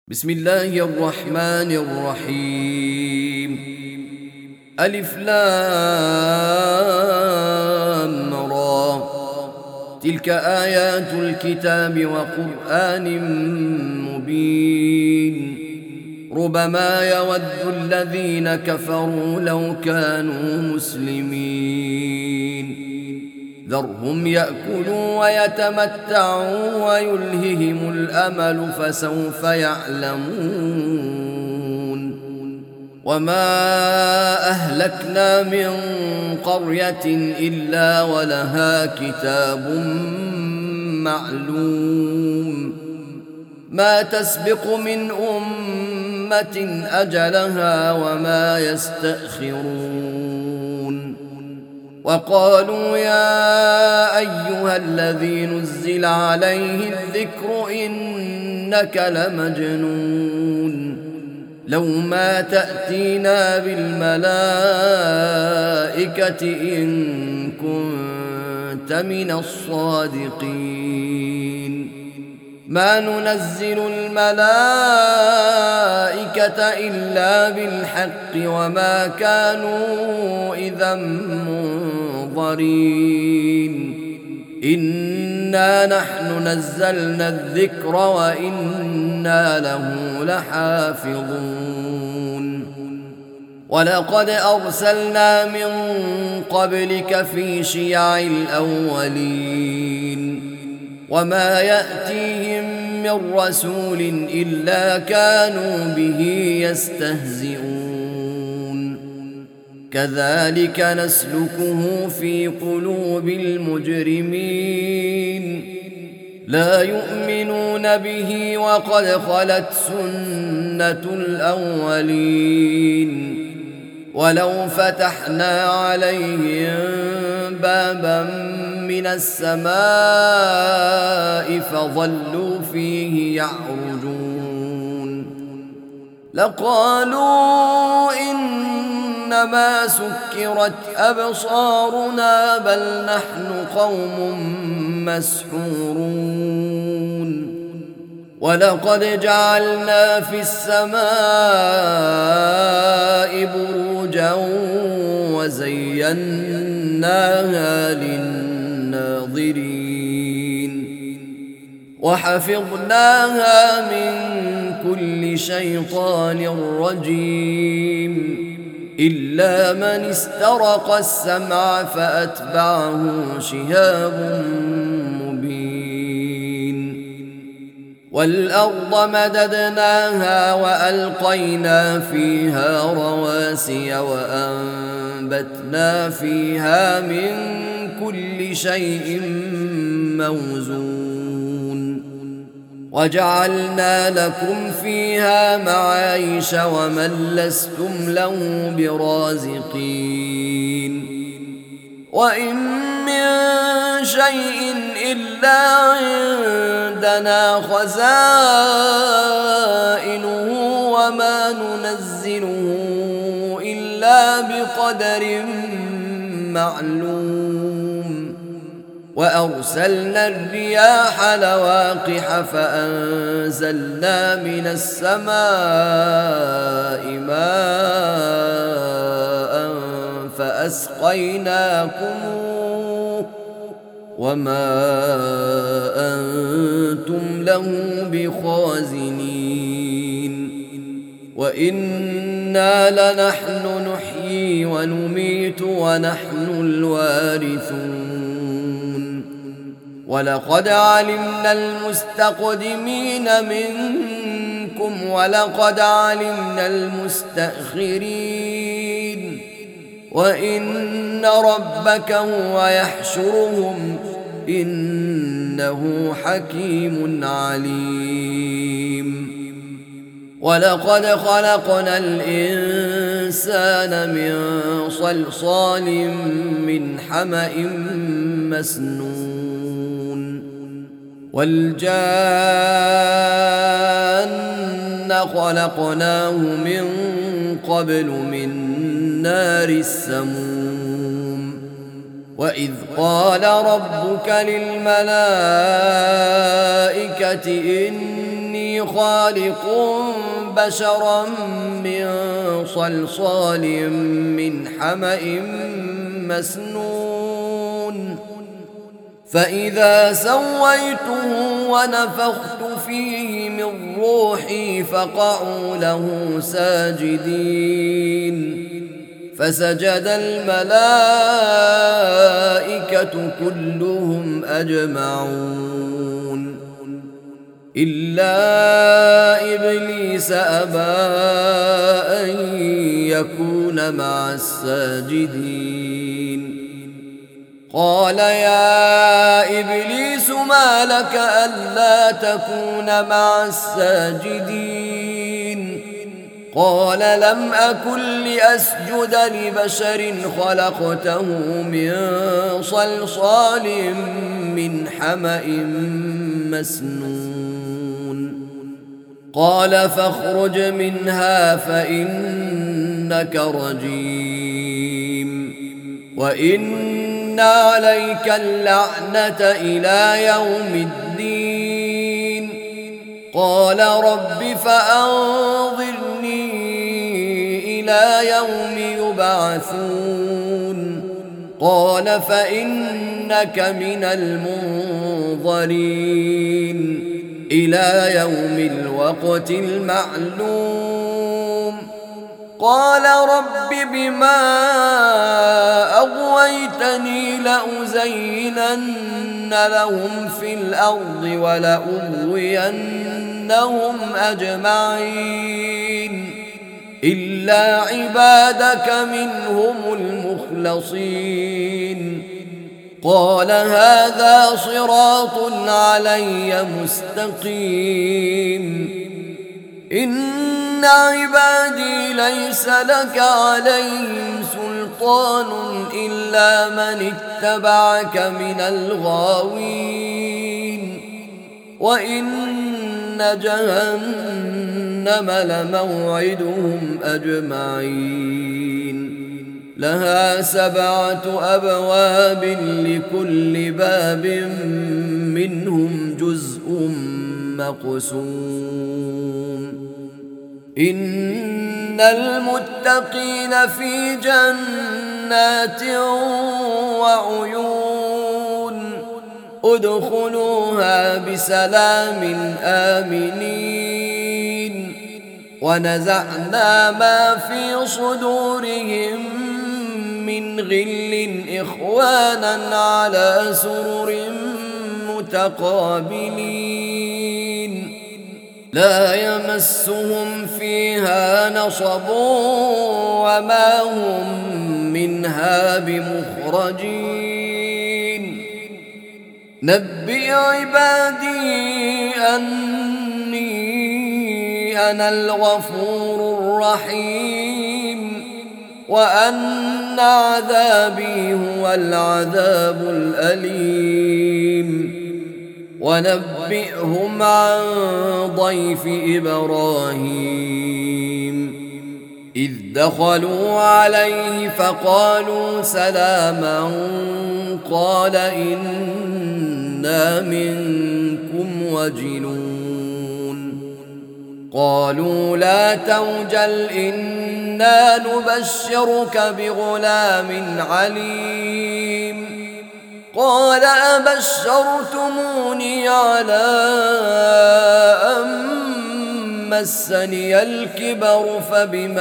بسم الله الرحمن الرحيم. ألف لام را، تلك آيات الكتاب وقرآن مبين. ربما يود الذين كفروا لو كانوا مسلمين. ذرهم يأكلوا ويتمتعوا ويلههم الأمل فسوف يعلمون. وما أهلكنا من قرية إلا ولها كتاب معلوم، ما تسبق من أمة أجلها وما يستأخرون. وقالوا يا أيها الذي نزل عليه الذكر إنك لمجنون، لو ما تأتينا بالملائكة إن كنت من الصادقين. ما ننزل الملائكة إلا بالحق وما كانوا إذا منظرين. إنا نحن نزلنا الذكر وإنا له لحافظون. ولقد أرسلنا من قبلك في شيع الأولين، وما يأتيهم من رسول إلا كانوا به يستهزئون. كذلك نسلكه في قلوب المجرمين، لا يؤمنون به وقد خلت سنة الأولين. ولو فتحنا عليهم بابا من السماء فظلوا فيه يعرجون لقالوا إنما سكرت أبصارنا بل نحن قوم مسحورون. ولقد جعلنا في السماء بروجا وزيناها للناظرين وحفظناها من كل شيطان رجيم إلا من استرق السمع فأتبعه شهاب مبين. والأرض مددناها وألقينا فيها رواسي وأنبتنا فيها من كل شيء موزون. وجعلنا لكم فيها معايش ومن لستم له برازقين. وإن من شيء إلا عندنا خزائنه وما ننزله إلا بقدر معلوم. وأرسلنا الرياح لواقح فأنزلنا من السماء ماء فأسقيناكموه وما أنتم له بخازنين. وإنا لنحن نحيي ونميت ونحن الوارثون. ولقد علمنا المستقدمين منكم ولقد علمنا المستأخرين وإن ربك هو يحشرهم إنه حكيم عليم. ولقد خلقنا الإنسان من صلصال من حمأ مسنون. والجان خلقناه من قبل من نار السموم. وإذ قال ربك للملائكة إني إني خالق بشرا من صلصال من حمأ مسنون فإذا سويته ونفخت فيه من روحي فقعوا له ساجدين فسجد الملائكة كلهم أجمعون إلا إبليس أبى أن يكون مع الساجدين قال يا إبليس ما لك ألا تكون مع الساجدين قال لم أكن لأسجد لبشر خلقته من صلصال من حمأ مسنون قال فاخرج منها فإنك رجيم وإن عليك اللعنة إلى يوم الدين قال رب فأنظرني إلى يوم يبعثون قال فإنك من المنظرين إلى يوم الوقت المعلوم قال رب بما أغويتني لأزينن لهم في الأرض ولأغوينهم أجمعين إلا عبادك منهم المخلصين قال هذا صراط علي مستقيم إن عبادي ليس لك عليهم سلطان إلا من اتبعك من الغاوين وإن جهنم لموعدهم أجمعين لها 7 أبواب لكل باب منهم جزء مقسوم إن المتقين في جنات وعيون ادخلوها بسلام آمنين ونزعنا ما في صدورهم من غل إخوانا على سرر متقابلين لا يمسهم فيها نصب وما هم منها بمخرجين نبئ عبادي أني أنا الغفور الرحيم وأن عذابي هو العذاب الأليم ونبئهم عن ضيف إبراهيم إذ دخلوا عليه فقالوا سلاما قال إنا منكم وجلون قالوا لا توجل إنا نبشرك بغلام عليم قال أبشرتموني على أن مسني الكبر فبم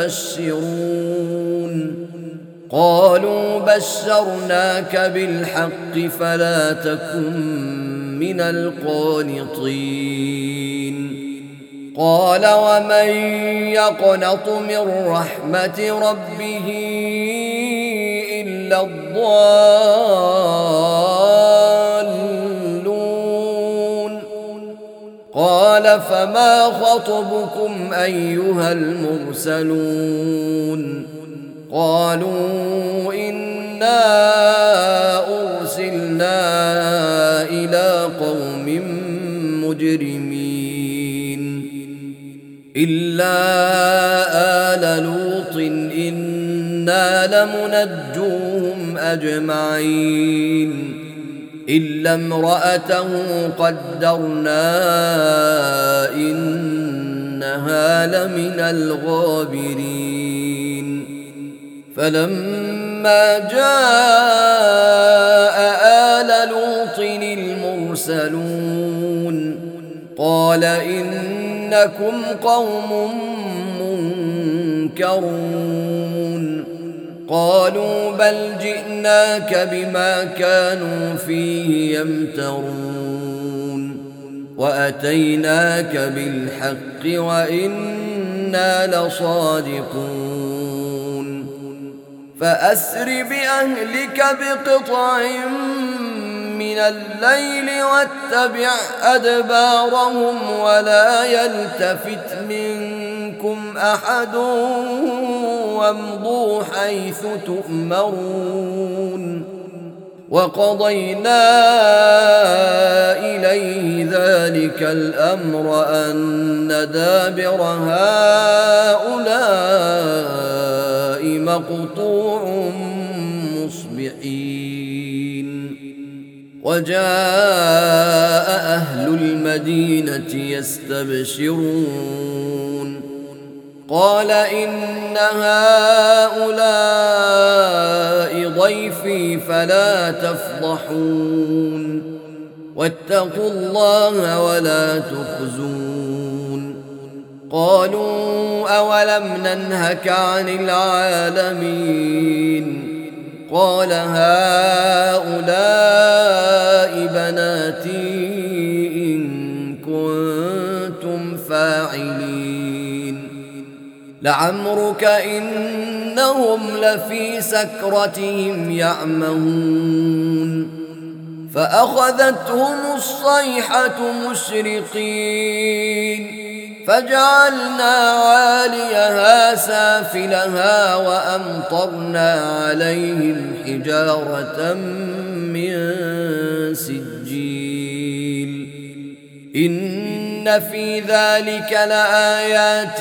تبشرون قالوا بشرناك بالحق فلا تكن من القانطين قال ومن يقنط من رحمة ربه إلا الضالون قال فما خطبكم أيها المرسلون قالوا إنا أرسلنا إلى قوم مجرمين إلا آل لوط إنا لمنجوهم أجمعين إلا امرأته قدرنا إنها لمن الغابرين فلما جاء آل لوط المرسلون قال إنكم قوم منكرون قالوا بل جئناك بما كانوا فيه يمترون وأتيناك بالحق وإنا لصادقون فأسر بأهلك بقطع من الليل واتبع أدبارهم ولا يلتفت منكم أحد وامضوا حيث تؤمرون وقضينا إليه ذلك الأمر أن دابر هؤلاء مقطوع مصبحين وجاء أهل المدينة يستبشرون قال إن هؤلاء ضيفي فلا تفضحون واتقوا الله ولا تخزون قالوا أولم ننهك عن العالمين قال هؤلاء بناتي إن كنتم فاعلين لعمرك إنهم لفي سكرتهم يعمهون فأخذتهم الصيحة مشرقين فجعلنا عاليها سافلها وأمطرنا عليهم حجارة من سجيل إن في ذلك لآيات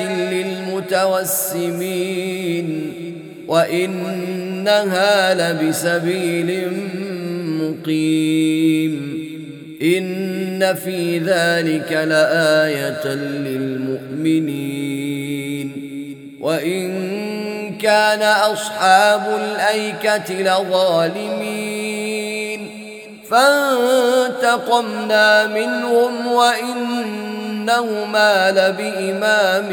للمتوسمين وإنها لبسبيل مقيم إن في ذلك لآية للمؤمنين وإن كان أصحاب الأيكة لظالمين فانتقمنا منهم وإنهما لبإمام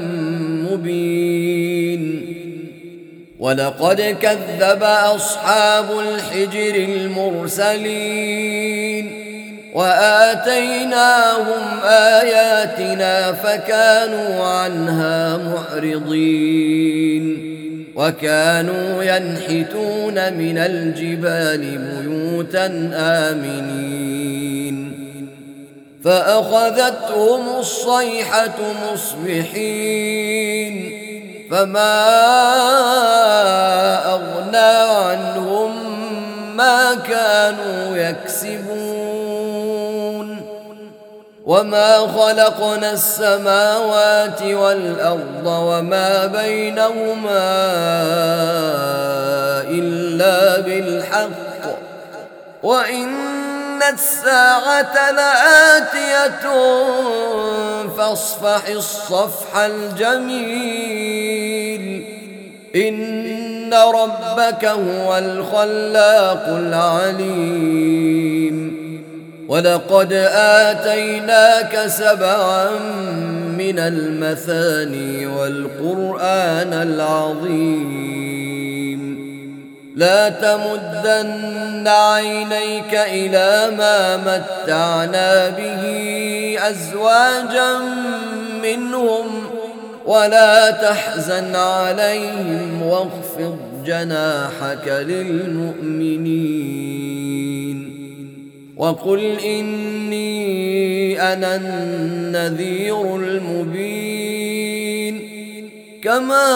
مبين ولقد كذب أصحاب الحجر المرسلين وآتيناهم آياتنا فكانوا عنها معرضين وكانوا ينحتون من الجبال بيوتا آمنين فأخذتهم الصيحة مصبحين فما أغنى عنهم ما كانوا يكسبون وما خلقنا السماوات والأرض وما بينهما إلا بالحق وإن الساعة لآتية فاصفح الصفح الجميل إن ربك هو الخلاق العليم ولقد آتيناك 7 من المثاني والقرآن العظيم لا تمدن عينيك إلى ما متعنا به أزواجا منهم ولا تحزن عليهم واخفض جناحك للمؤمنين وقل إني أنا النذير المبين كما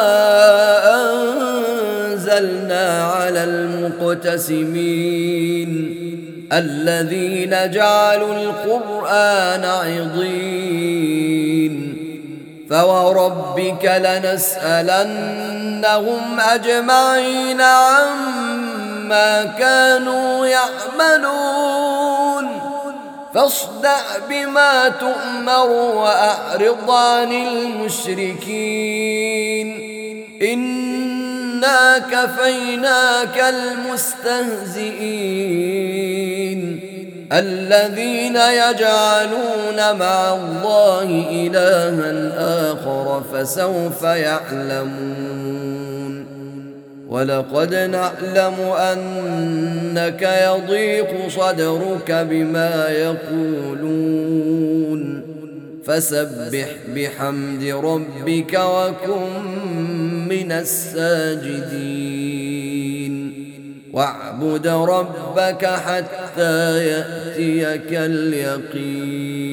أنزلنا على المقتسمين الذين جعلوا القرآن عضين فوربك لنسألنهم أجمعين عما ما كانوا يعملون فاصدع بما تؤمر وأعرض عن المشركين إنا كفيناك المستهزئين الذين يجعلون مع الله إلها آخر فسوف يعلمون ولقد نعلم أنك يضيق صدرك بما يقولون فسبح بحمد ربك وكن من الساجدين واعبد ربك حتى يأتيك اليقين.